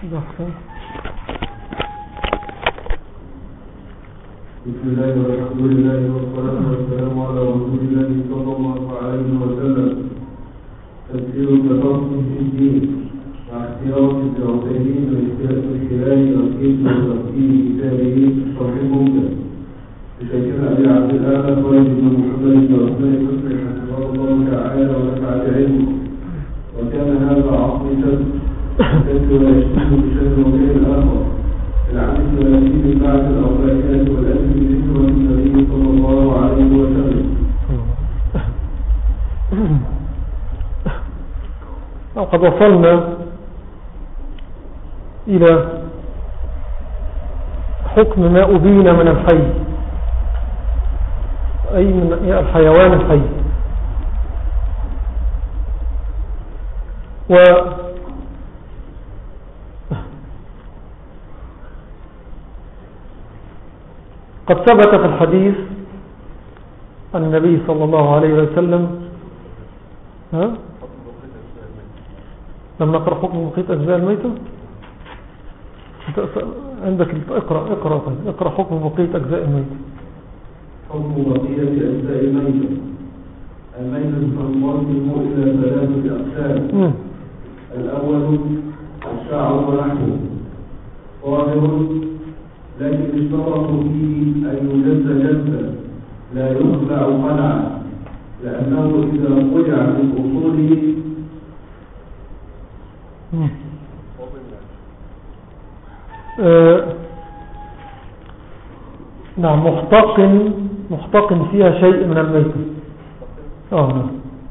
بسم الله والحمد لله والصلاة والسلام على رسول الله صلى الله عليه وسلم. تفسير التفصيل في الدين مع اختيار ابن عثيمين واجتهاد من خلال تركيز وتفسير كتابه شرح ممتع لشيخنا أبي عبد الله خالد بن محمد بن عثمان المصري حفظه الله تعالى ونفع بعلمه. وكان هذا عصر شد ولا يشبه بشد وغير الآخر العدد والأسيب بعد الأوقاتيات والأسب بذكرة النبي صلى الله عليه وسلم. وقد وصلنا إلى حكم ما أبين من الحي، أي من الحيوان الحي. قد ثبت في الحديث عن النبي صلى الله عليه وسلم لم نقرأ حكم بقية أجزاء الميتة. عندك اقرأ حكم بقية أجزاء الميتة. حكم بقية أجزاء الميتة. الميتة تنقسم إلى ثلاثة أقسام. الأول الشعر ولحمه طاهر، لكن اشترطوا فيه أن يجز جزا لا يخلع قلعا، لأنه إذا قلع من أصوله نعم محتق فيها شيء من الميتة. نعم.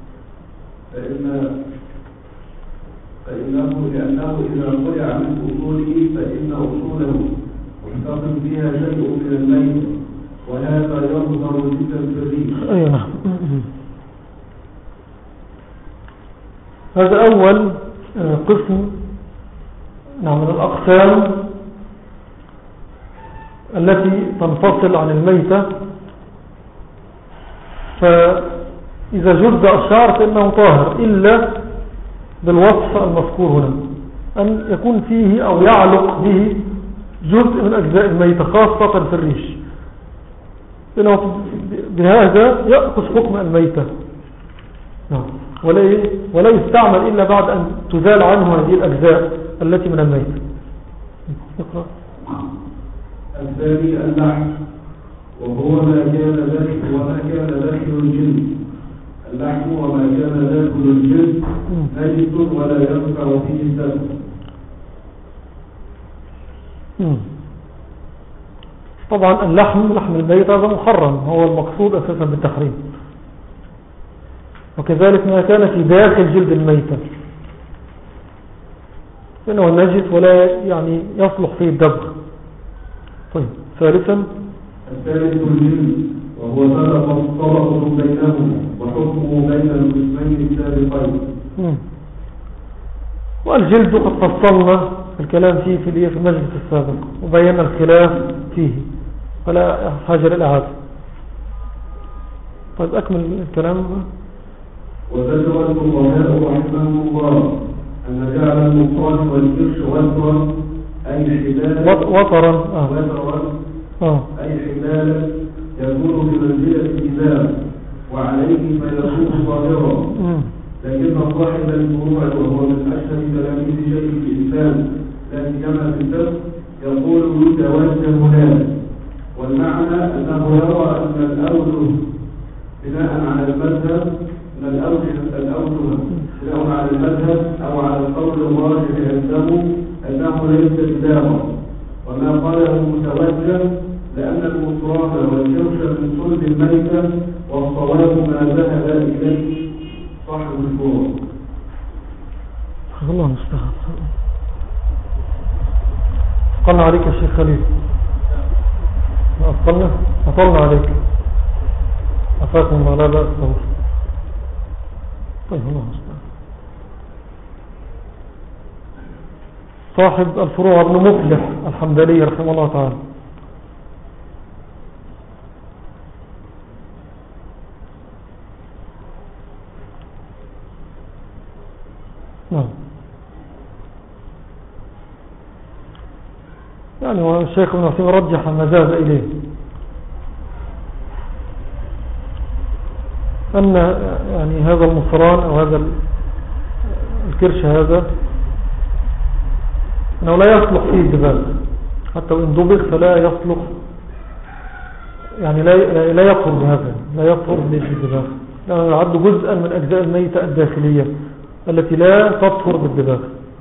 لأنه إذا قلع من أصوله فإن أصوله محتق فيها شيء من الميتة، وهذا يظهر جدا في الريح. أي نعم. هذا أول قسم من الأقسام التي تنفصل عن الميتة. فإذا جرد الشعر فإنه طاهر إلا بالوصف المذكور هنا، أن يكون فيه أو يعلق به جزء من أجزاء الميتة خاصة في الريش، لأنه بهذا يأخذ حكم الميتة. ولا يستعمل إلا بعد أن تزال عنه هذه الأجزاء التي من الميتة. اقرأ. الثاني اللحم، وهو ما كان داخل الجلد. اللحم وما كان داخل الجلد نجس ولا ينفع فيه الدم. طبعا لحم البيت هذا محرم، هو المقصود أساسا بالتحريم. وكذلك ما كان في داخل جلد الميتة فإنه نجس ولا يصلح فيه الدبغ. طيب ثالثا الثالث الجلد، وهو طبقة بينهما وحكمه بين القسمين السابقين. والجلد قد فصلنا الكلام فيه في المجلس السابق وبينا الخلاف فيه فلا حاجة للإعادة. طيب أكمل الكلام. وذكر الفقهاء رحمهم الله أن جعل المقام والكرش وترا أي حبالا أي حبالا يكون بمنزلة الإمام وعليه فيكون ظاهرا. لكن صاحب الفروع وهو من أشهر تلاميذ شيخ الإسلام لا سيما في الفقه يقول يتوجه هناك، والمعنى أنه يرى أن الأوجه بناء على المذهب بناء على المذهب أو على القول الراجح عنده أنه ليس بداغا، وما قاله متوجه لأن المصران والكرش من صلب الميتة، والصواب ما ذهب إليه صاحب الفروع. الله المستعان. أطلنا عليك يا شيخ خليل، أطلنا عليك، أفاكم الله لا بأس. طيب الله المستعان. صاحب الفروع ابن مفلح الحمدلي رحمه الله تعالى. نعم. يعني والشيخ ابن عثيمين رجح ما ذهب إليه أن يعني هذا المصران أو هذا الكرش هذا أنه لا يصلح فيه الدباغ، حتى وإن دبغ فلا يصلح، يعني لا يطهر بهذا، لا يطهر بالدباغ، لأنه يعد جزءا من أجزاء الميتة الداخلية التي لا تطهر بالدباغ.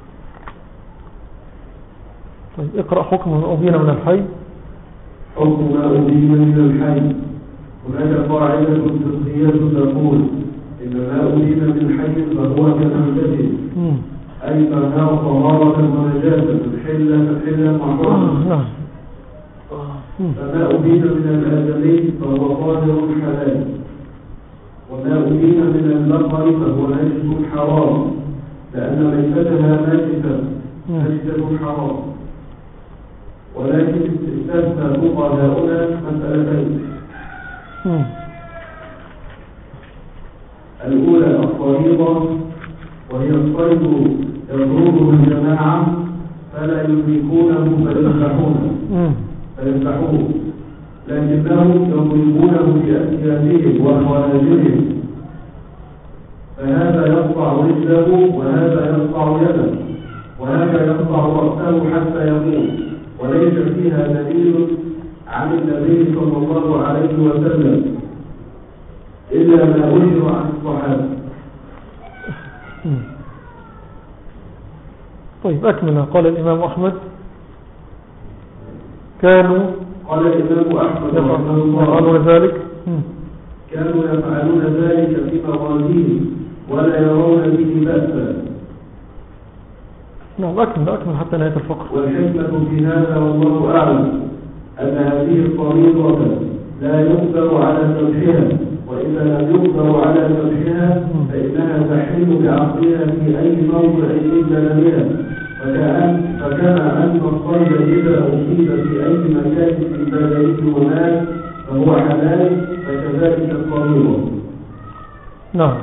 طيب اقرأ حكم ما أبين من الحي. حكم ما أبين من الحي. هناك قاعدة فقهية تقول إن ما أبين من الحي فهو كمنتج، أي ما هو طهارة ونجاسة حلة محرمة. فما أبين من الآدمي فهو طاهر حلال، وما أبين من البقر فهو نجس حرام، لأن ميتتها نجسة حرام. ولكن استثنى فقهاؤنا مسألتين. الأولى الفريضة، وهي الصيد يضربه الجماعة فلا يدركونه فيذبحوه، لكنهم يضربونه بأسيافهم وخوارجهم، فهذا يقطع رجله وهذا يقطع يده وهذا يقطع رأسه حتى يموت، وليس فيها دليل عن النبي صلى الله عليه وسلم إلا ما أجر عن الصحابة. طيب أكمل. قال الإمام أحمد قال الإمام أحمد يفعلون ذلك، كانوا يفعلون ذلك في مغازيهم ولا يرون به بأسا. نعم أكمل حتى نهاية الفقر. والحكمة في هذا والله أعلم أن هذه الطريقة لا يقدر على ذبحها، وإذا لم يقدر على ذبحها فإنها تحل بعقلها في أي موضع إلا بها، فكما أن الصيد إذا أصيب في أي مكان في بدنه ومات فهو حلال، فكذلك الطريقة. نعم.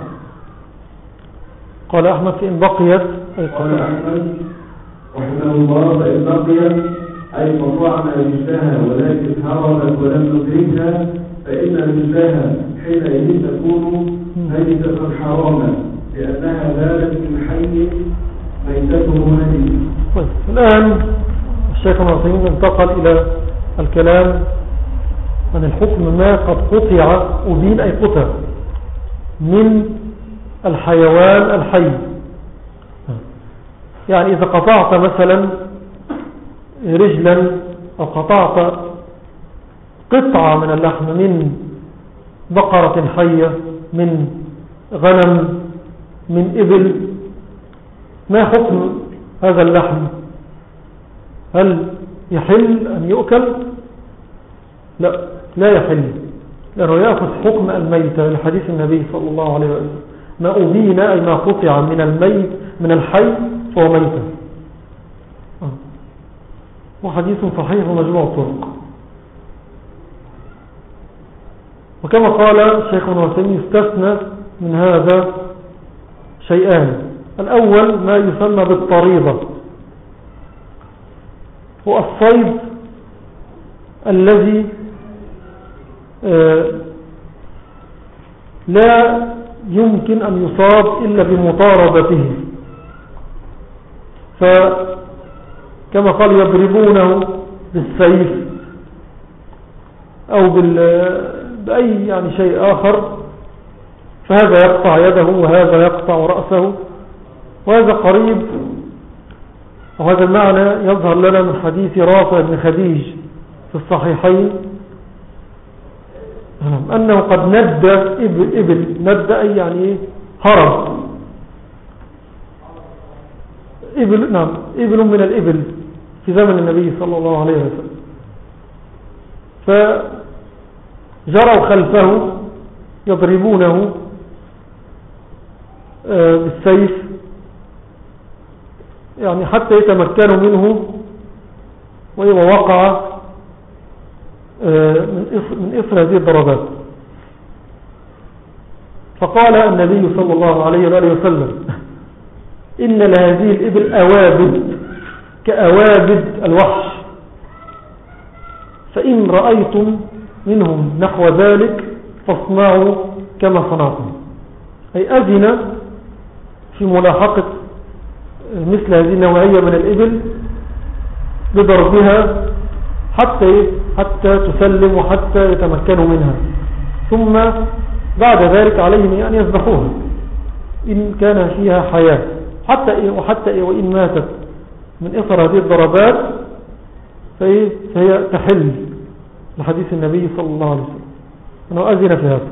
قال أحمد فإن بقيت، قال أحمد رحمه الله فإن بقيت أي قطعنا رجلها ولكن هربت ولم ندركها، فإن رجلها حينئذ تكون ميتة حراما، لأنها زالت من حي ميتته نجس. طيب الآن الشيخ ابن عثيمين انتقل إلى الكلام عن الحكم ما قد قطع أبين أي قطع من الحيوان الحي. يعني إذا قطعت مثلا رجلا أو قطعت قطعة من اللحم من بقرة حية، من غنم، من إبل، ما حكم هذا اللحم؟ هل يحل أن يؤكل؟ لا يحل، لأنه يأخذ حكم الميتة لحديث النبي صلى الله عليه وسلم ما أبين أي ما قطع من الميت من الحي فهو ميتة، وحديث صحيح ومجموع الطرق. وكما قال الشيخ ابن عثيمين يستثنى من هذا شيئان. الأول ما يسمى بالطريضة، هو الصيد الذي لا يمكن أن يصاب إلا بمطاردته، فكما قال يضربونه بالسيف أو بأي يعني شيء آخر، فهذا يقطع يده وهذا يقطع رأسه. وهذا قريب، وهذا المعنى يظهر لنا من حديث رافع بن خديج في الصحيحين أنه قد ند إبل، ند أي يعني هرب إبل، نعم إبل من الإبل في زمن النبي صلى الله عليه وسلم، فجروا خلفه يضربونه بالسيف يعني حتى يتمكنوا منه، وإذا وقع من إثر هذه الضربات. فقال النبي صلى الله عليه وآله وسلم إن لهذه الإبل أوابد كأوابد الوحش، فإن رأيتم منهم نحو ذلك فاصنعوا كما صنعتم. أي أذن في ملاحقة مثل هذه النوعية من الإبل بضربها حتى تسلم وحتى يتمكنوا منها، ثم بعد ذلك عليهم أن يذبحوها إن كان فيها حياة، وحتى وإن ماتت من إثر هذه الضربات فهي تحل لحديث النبي صلى الله عليه وسلم أنه أذن في هذا.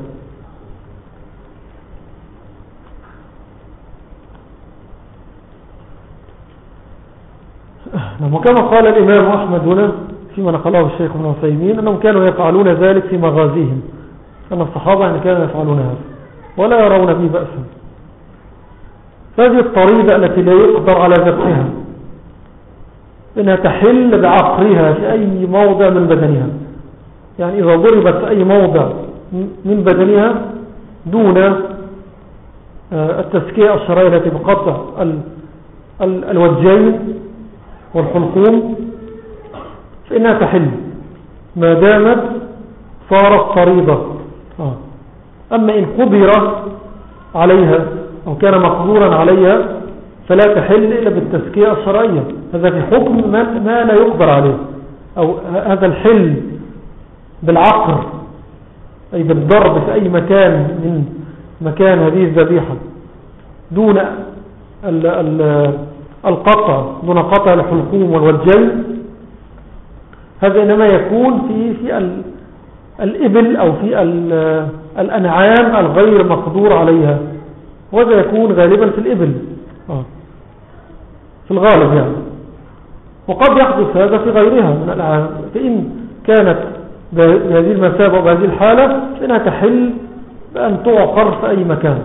وكما قال الإمام أحمد هنا فيما نقله الشيخ ابن عثيمين أنهم كانوا يفعلون ذلك في مغازيهم، أن الصحابة يعني كانوا يفعلون هذا ولا يرون به بأسا. هذه الطريقة التي لا يقدر على ذبحها إنها تحل بعقرها في أي موضع من بدنها، يعني إذا ضربت في أي موضع من بدنها دون التسكية الشرعية التي بقطع الوجهين والحلقوم فإنها تحل ما دامت صارت طريضة. أما إن قدر عليها أو كان مقدورا عليها فلا تحل إلا بالتسكية الشرعية. هذا في حكم ما لا يقدر عليه، أو هذا الحل بالعقر أي بالضرب في أي مكان من مكان هذه الذبيحة دون القطع، دون قطع الحلقوم والوجهين، هذا إنما يكون في الإبل أو في الأنعام الغير مقدور عليها، وهذا يكون غالبا في الإبل في الغالب يعني. وقد يحدث هذا في غيرها من الأنعام، فإن كانت بهذه المثابة وبهذه الحالة فإنها تحل بأن تعقر في أي مكان.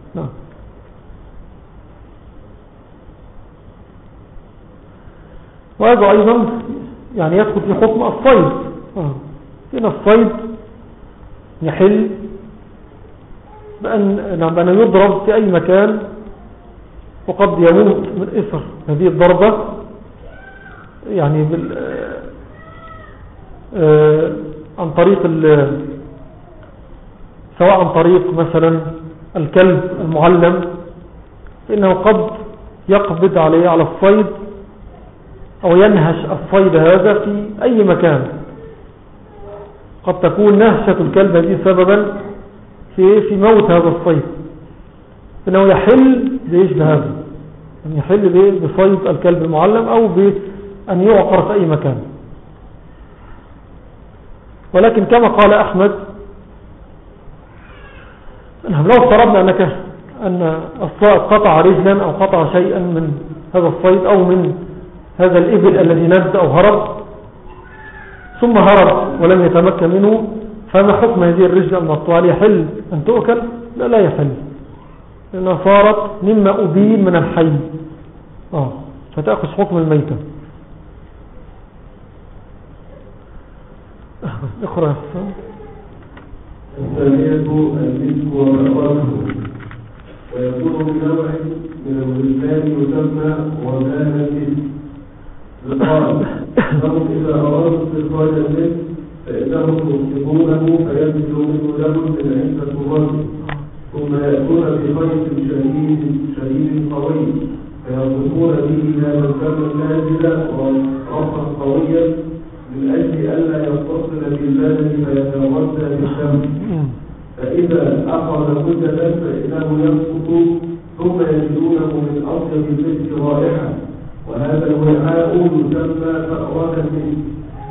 وهذا أيضا يعني يدخل في حكم الصيد، إن الصيد يحل بأن يضرب في أي مكان وقد يموت من إثر هذه الضربة، يعني عن طريق سواء عن طريق مثلا الكلب المعلم، فإنه قد يقبض عليه على الصيد أو ينهش الصيد هذا في أي مكان. قد تكون نهشة الكلب هذه سببا في موت هذا الصيد، فإنه يحل بإيش بهذا، أن يحل بصيد الكلب المعلم أو بأن يعقر في أي مكان. ولكن كما قال أحمد لو افترضنا أن الصائد قطع رجلا أو قطع شيئا من هذا الصيد أو من هذا الإبل الذي نزد أو هرب ثم هرب ولم يتمكن منه، فما حكم هذه الرجل المقطوعة؟ يحل أن تؤكل؟ لا يحل، لأنها صارت مما أبين من الحي، فتأخذ حكم الميتة. اقرأ يا حسن. الثانية المسك ومأواته، ويكون بنوع من الولدان يسمى وبان المسك. قال لهم إذا أرادوا استخراج المسك فإنهم يصيبونه فينزل منه لهم من عدة الرجل، ثم يأتون بخيط شديد قوي فيربطون به هذا الدم النازل ربطا قويا من أجل ألا يتصل بالبدن فيتغذى بالدم، فإذا أخذ مدة فإنه يسقط ثم يجدونه من أطيب المسك رائحة، وهذا الوعاء يسمى فأراد المسك،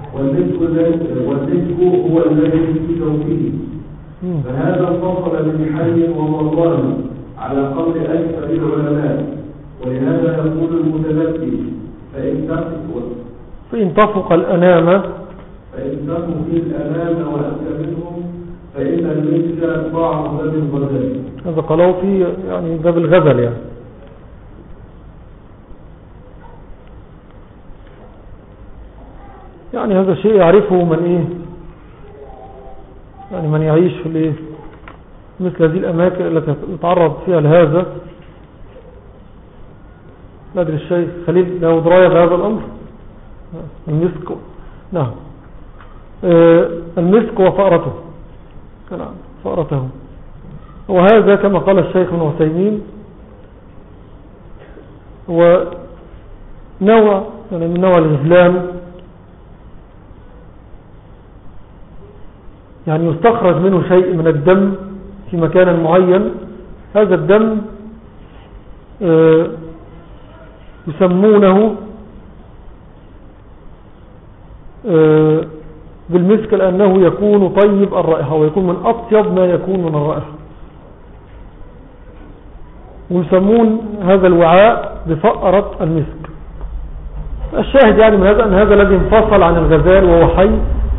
والمسك هو الذي في جوفه، فهذا انفصل من حي ومضان على قول أكثر العلماء، ولهذا يقول المتنبي فإن تفق الأنام وأكثر منهم فإن المسك طعم باب الغزل. هذا قالوا في يعني باب الغزل يعني هذا شيء يعرفه من يعني من يعيش في مثل هذه الأماكن التي يتعرض فيها لهذا. لا أدري الشيخ خليل له دراية بهذا الأمر المسك. نعم. المسك وفأرته، فأرته. وهذا كما قال الشيخ ابن عثيمين هو نوع يعني من نوع الغفلان، يعني يستخرج منه شيء من الدم في مكان معين. هذا الدم يسمونه بالمسك لأنه يكون طيب الرائحة ويكون من أطيب ما يكون من الرائحة، ويسمون هذا الوعاء بفأرة المسك. الشاهد يعني من هذا أن هذا الذي انفصل عن الغزال وهو حي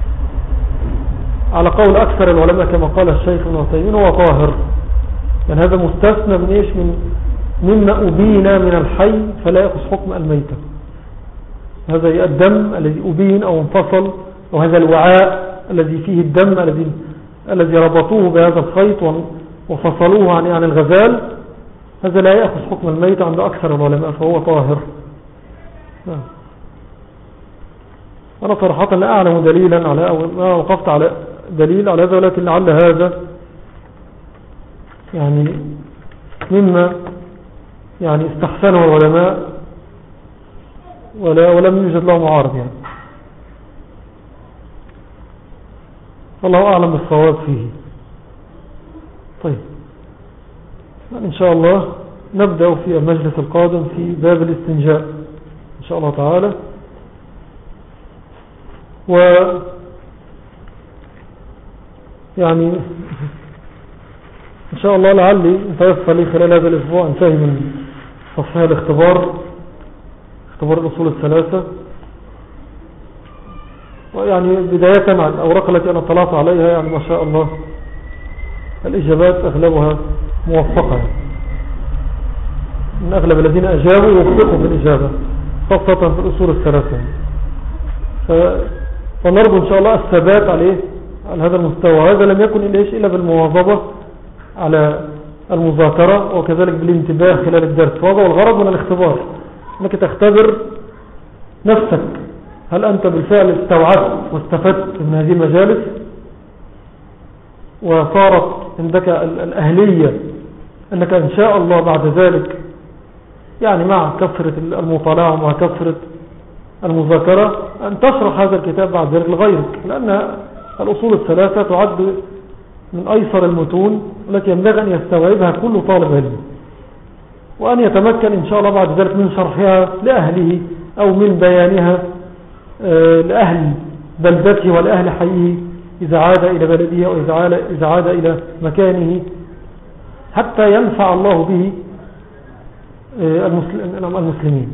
على قول أكثر العلماء كما قال الشيخ ابن عثيمين هو طاهر، يعني هذا مستثنى من إيش؟ مما أبين من الحي فلا يأخذ حكم الميتة. هذا الدم الذي أبين أو انفصل، وهذا الوعاء الذي فيه الدم الذي ربطوه بهذا الخيط وفصلوه عن الغزال، هذا لا يأخذ حكم الميتة عند أكثر العلماء فهو طاهر. أنا صراحة لا أعلم دليلا على، أو ما وقفت على دليل على هذا، ولكن لعل هذا يعني مما يعني استحسنه العلماء ولم يوجد له معارض يعني. الله أعلم بالصواب فيه. طيب يعني إن شاء الله نبدأ في المجلس القادم في باب الاستنجاء إن شاء الله تعالى. يعني إن شاء الله لعلي يتيسر لي خلال هذا الأسبوع انتهي من تصحيح اختبار الأصول الثلاثة. ويعني بداية عن الأوراق التي أنا طلعت عليها يعني ما شاء الله الإجابات أغلبها موفقة، من أغلب الذين أجابوا يوفقوا في الإجابة خاصة في الأصول الثلاثة. فنرجو إن شاء الله الثبات على هذا المستوى. هذا لم يكن إلا بالمواظبة على المذاكرة وكذلك بالانتباه خلال الدرس. وهذا الغرض من الاختبار، أنك تختبر نفسك هل أنت بالفعل استوعبت واستفدت من هذه المجالس وصارت عندك الأهلية أنك إن شاء الله بعد ذلك يعني مع كثرة المطالعة ومع كثرة المذاكرة أن تشرح هذا الكتاب بعد ذلك لغيرك، لأن الأصول الثلاثة تعد من أيسر المتون التي ينبغي أن يستوعبها كل طالب علم، وأن يتمكن إن شاء الله بعد ذلك من شرحها لأهله أو من بيانها لأهل بلدته ولأهل حيه إذا عاد إلى بلده أو إذا عاد إلى مكانه، حتى ينفع الله به المسلمين.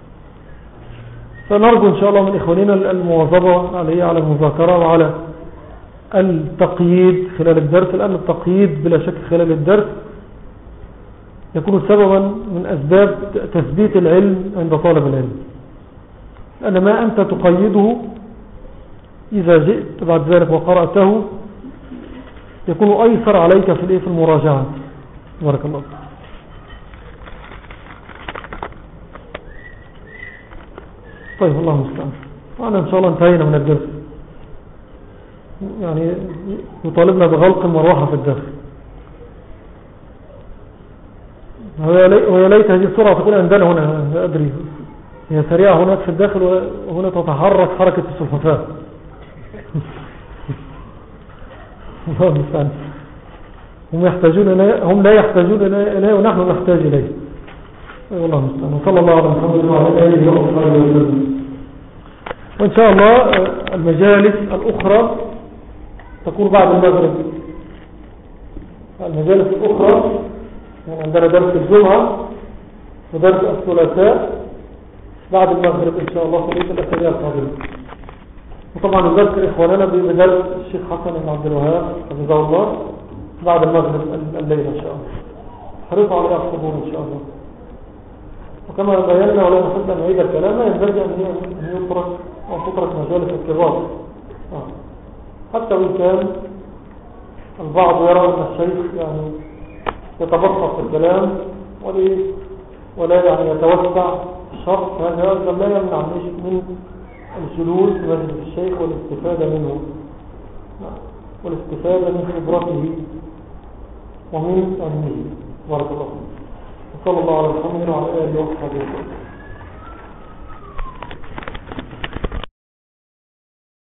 فنرجو إن شاء الله من إخواننا المواظبة على المذاكرة وعلى التقييد خلال الدرس، لأن التقييد بلا شك خلال الدرس يكون سببا من أسباب تثبيت العلم عند طالب العلم، لأن ما أنت تقيده إذا جئت بعد ذلك وقرأته يكون أيسر عليك في المراجعة. بارك الله. طيب الله المستعان. وأنا إن شاء الله انتهينا من الدرس، يعني يطالبنا بغلق المروحة في الداخل. ويا ليت هذه السرعة تكون عندنا هنا، لا أدري، هي سريعة هناك في الداخل وهنا تتحرك حركة السلحفاة. الله المستعان. هم لا يحتاجون إليه ونحن نحتاج إليه. والله المستعان. وصلى الله على محمد وعلى آله وصحبه وسلم. وإن شاء الله المجالس الأخرى تكون بعد المغرب. المجالس الأخرى يعني عندنا درس الجمعة ودرس الثلاثاء بعد المغرب إن شاء الله في الأسابيع القادمة. وطبعا نذكر إخواننا بدرس الشيخ حسن بن عبد الوهاب حفظه الله بعد المغرب الليلة إن شاء الله. حرصوا على الحضور إن شاء الله. وكما بينا ولا نحب أن نعيد الكلام، ينبغي أن يترك أو تترك مجالس الكبار، حتى وإن كان البعض يرى أن الشيخ يعني يتبسط في الكلام ولا يعني يتوسع الشرح، هذا لا يمنع من الجلوس في مجلس الشيخ والاستفادة منه. والاستفادة من خبرته ومن علمه. بارك الله فيك. وصلى الله على محمد وعلى آله وصحبه وسلم.